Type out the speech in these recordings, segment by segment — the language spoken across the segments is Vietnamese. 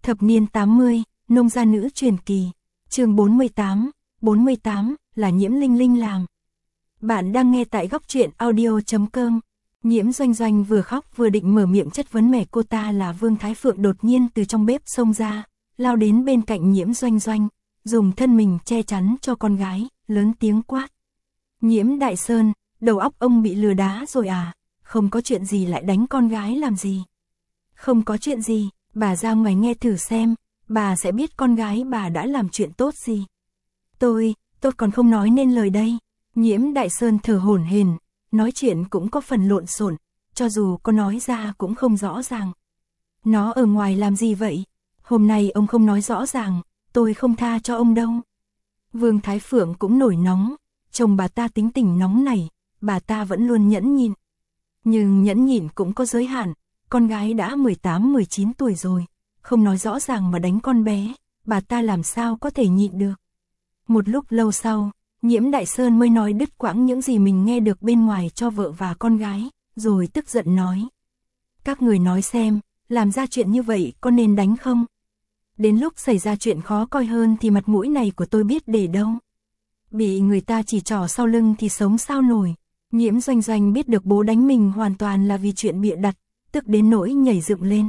Thập niên 80, nông gia nữ truyền kỳ. Chương 48 là Nhiễm Linh Linh làm. Bạn đang nghe tại góc truyện audio.com. Nhiễm Doanh Doanh vừa khóc vừa định mở miệng chất vấn mẹ cô ta là Vương Thái Phượng đột nhiên từ trong bếp xông ra, lao đến bên cạnh Nhiễm Doanh Doanh, dùng thân mình che chắn cho con gái, lớn tiếng quát. Nhiễm Đại Sơn, đầu óc ông bị lừa đá rồi à? Không có chuyện gì lại đánh con gái làm gì? Không có chuyện gì, bà ra ngoài nghe thử xem, bà sẽ biết con gái bà đã làm chuyện tốt gì. Tôi còn không nói nên lời đây. Nhiễm Đại Sơn thở hổn hển, nói chuyện cũng có phần lộn xộn, cho dù có nói ra cũng không rõ ràng. Nó ở ngoài làm gì vậy? Hôm nay ông không nói rõ ràng, tôi không tha cho ông đâu. Vương Thái Phượng cũng nổi nóng, chồng bà ta tính tình nóng này, bà ta vẫn luôn nhẫn nhịn. Nhưng nhẫn nhịn cũng có giới hạn, con gái đã 18-19 tuổi rồi, không nói rõ ràng mà đánh con bé, bà ta làm sao có thể nhịn được. Một lúc lâu sau, Nhiễm Đại Sơn mới nói đứt quãng những gì mình nghe được bên ngoài cho vợ và con gái, rồi tức giận nói. Các người nói xem, làm ra chuyện như vậy có nên đánh không? Đến lúc xảy ra chuyện khó coi hơn thì mặt mũi này của tôi biết để đâu. Bị người ta chỉ trỏ sau lưng thì sống sao nổi. Nhiễm Doanh Doanh biết được bố đánh mình hoàn toàn là vì chuyện bịa đặt, tức đến nỗi nhảy dựng lên.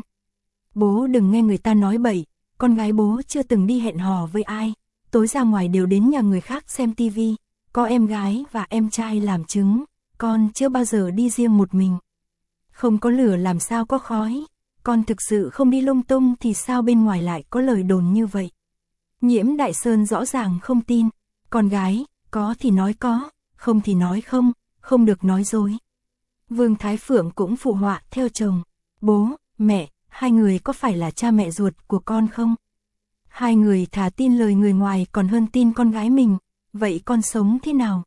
Bố đừng nghe người ta nói bậy, con gái bố chưa từng đi hẹn hò với ai, tối ra ngoài đều đến nhà người khác xem tivi, có em gái và em trai làm chứng, con chưa bao giờ đi riêng một mình. Không có lửa làm sao có khói, con thực sự không đi lung tung thì sao bên ngoài lại có lời đồn như vậy. Nhiễm Đại Sơn rõ ràng không tin, con gái, có thì nói có, không thì nói không, không được nói dối. Vương Thái Phượng cũng phụ họa theo chồng, bố, mẹ, hai người có phải là cha mẹ ruột của con không? Hai người thà tin lời người ngoài còn hơn tin con gái mình, vậy con sống thế nào?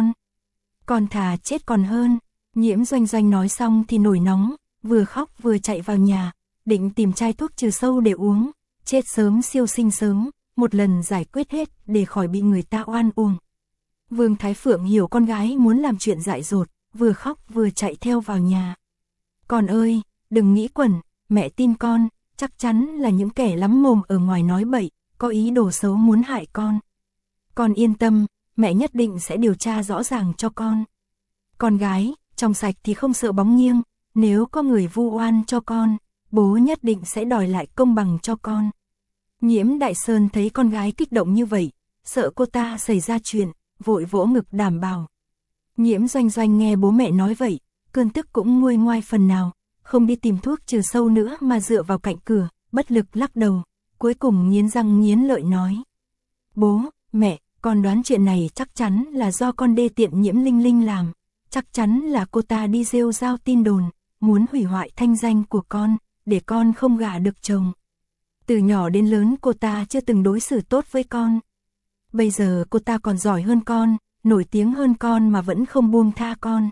Con thà chết còn hơn. Nhiễm Doanh Doanh nói xong thì nổi nóng, vừa khóc vừa chạy vào nhà, định tìm chai thuốc trừ sâu để uống, chết sớm siêu sinh sớm, một lần giải quyết hết để khỏi bị người ta oan uổng. Vương Thái Phượng hiểu con gái muốn làm chuyện dại dột, vừa khóc vừa chạy theo vào nhà. Con ơi, đừng nghĩ quẩn, mẹ tin con, chắc chắn là những kẻ lắm mồm ở ngoài nói bậy, có ý đồ xấu muốn hại con. Con yên tâm, mẹ nhất định sẽ điều tra rõ ràng cho con. Con gái, trong sạch thì không sợ bóng nghiêng, nếu có người vu oan cho con, bố nhất định sẽ đòi lại công bằng cho con. Nhiễm Đại Sơn thấy con gái kích động như vậy, sợ cô ta xảy ra chuyện, vội vỗ ngực đảm bảo. Nhiễm Doanh Doanh nghe bố mẹ nói vậy, cơn tức cũng nguôi ngoai phần nào, không đi tìm thuốc trừ sâu nữa mà dựa vào cạnh cửa, bất lực lắc đầu, cuối cùng nghiến răng nghiến lợi nói. Bố, mẹ, con đoán chuyện này chắc chắn là do con đê tiện Nhiễm Linh Linh làm, chắc chắn là cô ta đi rêu rao tin đồn, muốn hủy hoại thanh danh của con, để con không gả được chồng. Từ nhỏ đến lớn cô ta chưa từng đối xử tốt với con. Bây giờ cô ta còn giỏi hơn con, nổi tiếng hơn con mà vẫn không buông tha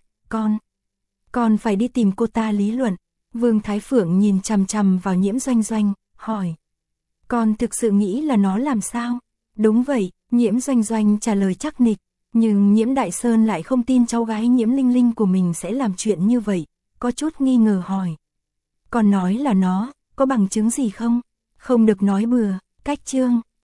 con phải đi tìm cô ta lý luận. Vương Thái Phượng nhìn chằm chằm vào Nhiễm Doanh Doanh, hỏi. Con thực sự nghĩ là nó làm sao? Đúng vậy, Nhiễm Doanh Doanh trả lời chắc nịch, nhưng Nhiễm Đại Sơn lại không tin cháu gái Nhiễm Linh Linh của mình sẽ làm chuyện như vậy, có chút nghi ngờ hỏi. Con nói là nó, có bằng chứng gì không? Không được nói bừa, cách chương.